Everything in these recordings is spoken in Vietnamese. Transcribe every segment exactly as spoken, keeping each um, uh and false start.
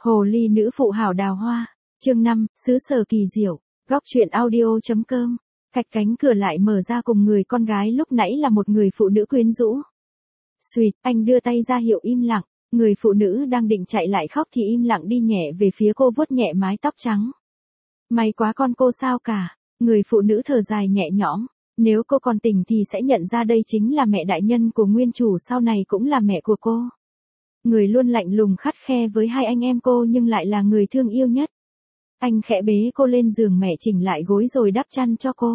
Hồ ly nữ phụ hảo đào hoa. Chương năm, xứ sở kỳ diệu. Góc truyện audio.com. Cạch cánh cửa lại mở ra cùng người con gái lúc nãy là một người phụ nữ quyến rũ. Xuyệt, anh đưa tay ra hiệu im lặng. Người phụ nữ đang định chạy lại khóc thì im lặng đi nhẹ về phía cô, vuốt nhẹ mái tóc trắng. May quá con cô sao cả. Người phụ nữ thở dài nhẹ nhõm. Nếu cô còn tỉnh thì sẽ nhận ra đây chính là mẹ đại nhân của nguyên chủ, sau này cũng là mẹ của cô. Người luôn lạnh lùng khắt khe với hai anh em cô nhưng lại là người thương yêu nhất. Anh khẽ bế cô lên giường, mẹ chỉnh lại gối rồi đắp chăn cho cô.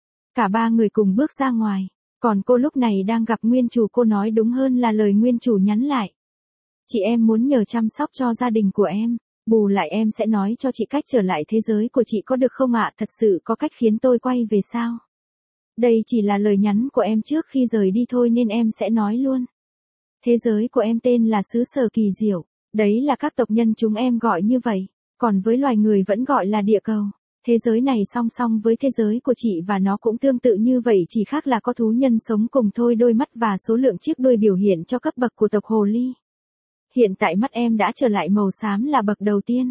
Cả ba người cùng bước ra ngoài. Còn cô lúc này đang gặp nguyên chủ, cô nói đúng hơn là lời nguyên chủ nhắn lại. Chị em muốn nhờ chăm sóc cho gia đình của em. Bù lại em sẽ nói cho chị cách trở lại thế giới của chị có được không ạ? Thật sự có cách khiến tôi quay về sao? Đây chỉ là lời nhắn của em trước khi rời đi thôi nên em sẽ nói luôn. Thế giới của em tên là xứ sở kỳ diệu. Đấy là các tộc nhân chúng em gọi như vậy. Còn với loài người vẫn gọi là địa cầu. Thế giới này song song với thế giới của chị và nó cũng tương tự như vậy, chỉ khác là có thú nhân sống cùng thôi. Đôi mắt và số lượng chiếc đuôi biểu hiện cho cấp bậc của tộc hồ ly. Hiện tại mắt em đã trở lại màu xám là bậc đầu tiên.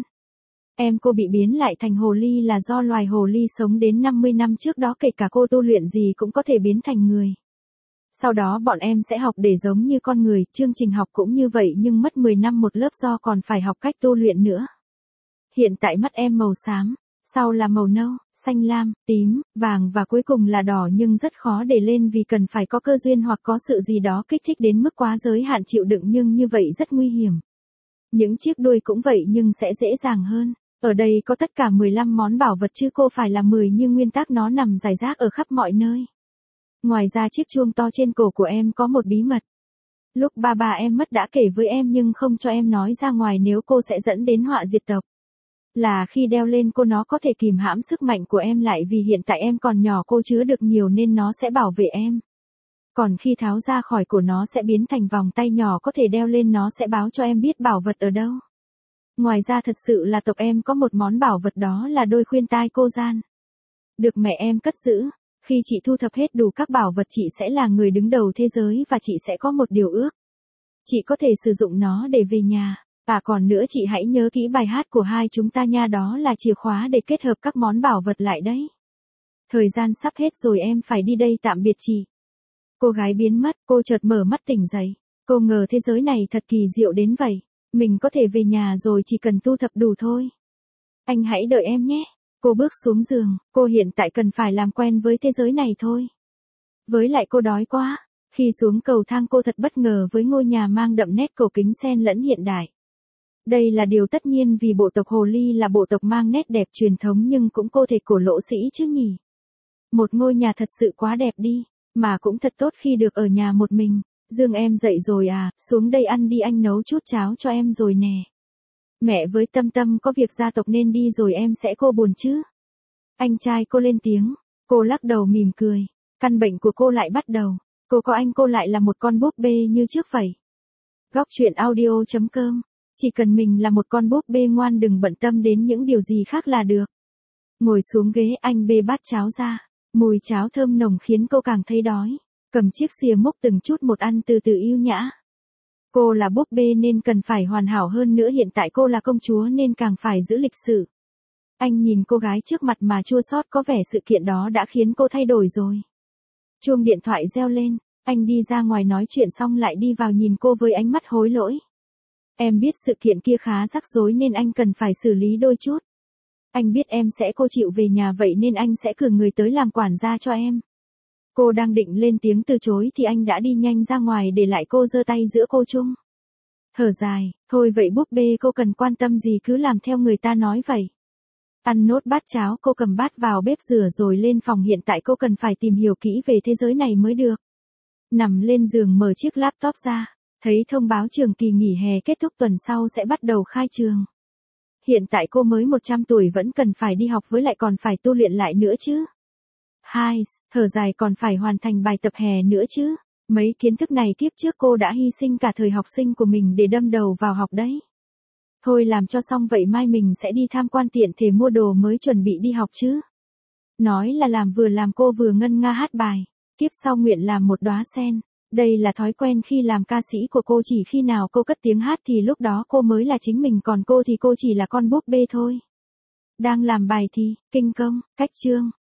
Em cô bị biến lại thành hồ ly là do loài hồ ly sống đến năm mươi năm trước đó, kể cả cô tu luyện gì cũng có thể biến thành người. Sau đó bọn em sẽ học để giống như con người, chương trình học cũng như vậy nhưng mất mười năm một lớp do còn phải học cách tu luyện nữa. Hiện tại mắt em màu xám, sau là màu nâu, xanh lam, tím, vàng và cuối cùng là đỏ, nhưng rất khó để lên vì cần phải có cơ duyên hoặc có sự gì đó kích thích đến mức quá giới hạn chịu đựng, nhưng như vậy rất nguy hiểm. Những chiếc đuôi cũng vậy nhưng sẽ dễ dàng hơn. Ở đây có tất cả mười lăm món bảo vật chứ cô phải là mười, nhưng nguyên tắc nó nằm rải rác ở khắp mọi nơi. Ngoài ra chiếc chuông to trên cổ của em có một bí mật. Lúc ba ba em mất đã kể với em nhưng không cho em nói ra ngoài nếu cô sẽ dẫn đến họa diệt tộc. Là khi đeo lên cô nó có thể kìm hãm sức mạnh của em lại, vì hiện tại em còn nhỏ, cô chứa được nhiều nên nó sẽ bảo vệ em. Còn khi tháo ra khỏi cổ nó sẽ biến thành vòng tay nhỏ có thể đeo lên, nó sẽ báo cho em biết bảo vật ở đâu. Ngoài ra thật sự là tộc em có một món bảo vật, đó là đôi khuyên tai cô gian. Được mẹ em cất giữ. Khi chị thu thập hết đủ các bảo vật chị sẽ là người đứng đầu thế giới và chị sẽ có một điều ước. Chị có thể sử dụng nó để về nhà. À còn nữa, chị hãy nhớ kỹ bài hát của hai chúng ta nha, đó là chìa khóa để kết hợp các món bảo vật lại đấy. Thời gian sắp hết rồi, em phải đi đây, tạm biệt chị. Cô gái biến mất, cô chợt mở mắt tỉnh dậy. Cô ngờ thế giới này thật kỳ diệu đến vậy. Mình có thể về nhà rồi, chỉ cần thu thập đủ thôi. Anh hãy đợi em nhé. Cô bước xuống giường, cô hiện tại cần phải làm quen với thế giới này thôi. Với lại cô đói quá. Khi xuống cầu thang cô thật bất ngờ với ngôi nhà mang đậm nét cổ kính xen lẫn hiện đại. Đây là điều tất nhiên vì bộ tộc hồ ly là bộ tộc mang nét đẹp truyền thống, nhưng cũng cô thể cổ lỗ sĩ chứ nhỉ. Một ngôi nhà thật sự quá đẹp đi, mà cũng thật tốt khi được ở nhà một mình. Dương em dậy rồi à, xuống đây ăn đi, anh nấu chút cháo cho em rồi nè. Mẹ với Tâm Tâm có việc gia tộc nên đi rồi, em sẽ cô buồn chứ. Anh trai cô lên tiếng, cô lắc đầu mỉm cười. Căn bệnh của cô lại bắt đầu, cô có anh cô lại là một con búp bê như trước vậy. Góc truyện audio.com. Chỉ cần mình là một con búp bê ngoan, đừng bận tâm đến những điều gì khác là được. Ngồi xuống ghế, anh bê bát cháo ra. Mùi cháo thơm nồng khiến cô càng thấy đói. Cầm chiếc xìa múc từng chút một ăn từ từ yêu nhã. Cô là búp bê nên cần phải hoàn hảo hơn nữa, hiện tại cô là công chúa nên càng phải giữ lịch sự. Anh nhìn cô gái trước mặt mà chua xót, có vẻ sự kiện đó đã khiến cô thay đổi rồi. Chuông điện thoại reo lên, anh đi ra ngoài nói chuyện xong lại đi vào nhìn cô với ánh mắt hối lỗi. Em biết sự kiện kia khá rắc rối nên anh cần phải xử lý đôi chút. Anh biết em sẽ cô chịu về nhà vậy nên anh sẽ cử người tới làm quản gia cho em. Cô đang định lên tiếng từ chối thì anh đã đi nhanh ra ngoài để lại cô giơ tay giữa cô chung. Thở dài, thôi vậy búp bê, cô cần quan tâm gì cứ làm theo người ta nói vậy. Ăn nốt bát cháo, cô cầm bát vào bếp rửa rồi lên phòng, hiện tại cô cần phải tìm hiểu kỹ về thế giới này mới được. Nằm lên giường mở chiếc laptop ra, thấy thông báo trường kỳ nghỉ hè kết thúc, tuần sau sẽ bắt đầu khai trường. Hiện tại cô mới một trăm tuổi vẫn cần phải đi học, với lại còn phải tu luyện lại nữa chứ. Hai, thở dài, còn phải hoàn thành bài tập hè nữa chứ. Mấy kiến thức này kiếp trước cô đã hy sinh cả thời học sinh của mình để đâm đầu vào học đấy. Thôi làm cho xong vậy, mai mình sẽ đi tham quan tiện thể mua đồ mới chuẩn bị đi học chứ. Nói là làm vừa làm cô vừa ngân nga hát bài. Kiếp sau nguyện làm một đóa sen. Đây là thói quen khi làm ca sĩ của cô, chỉ khi nào cô cất tiếng hát thì lúc đó cô mới là chính mình, còn cô thì cô chỉ là con búp bê thôi. Đang làm bài thì, kinh công, cách chương,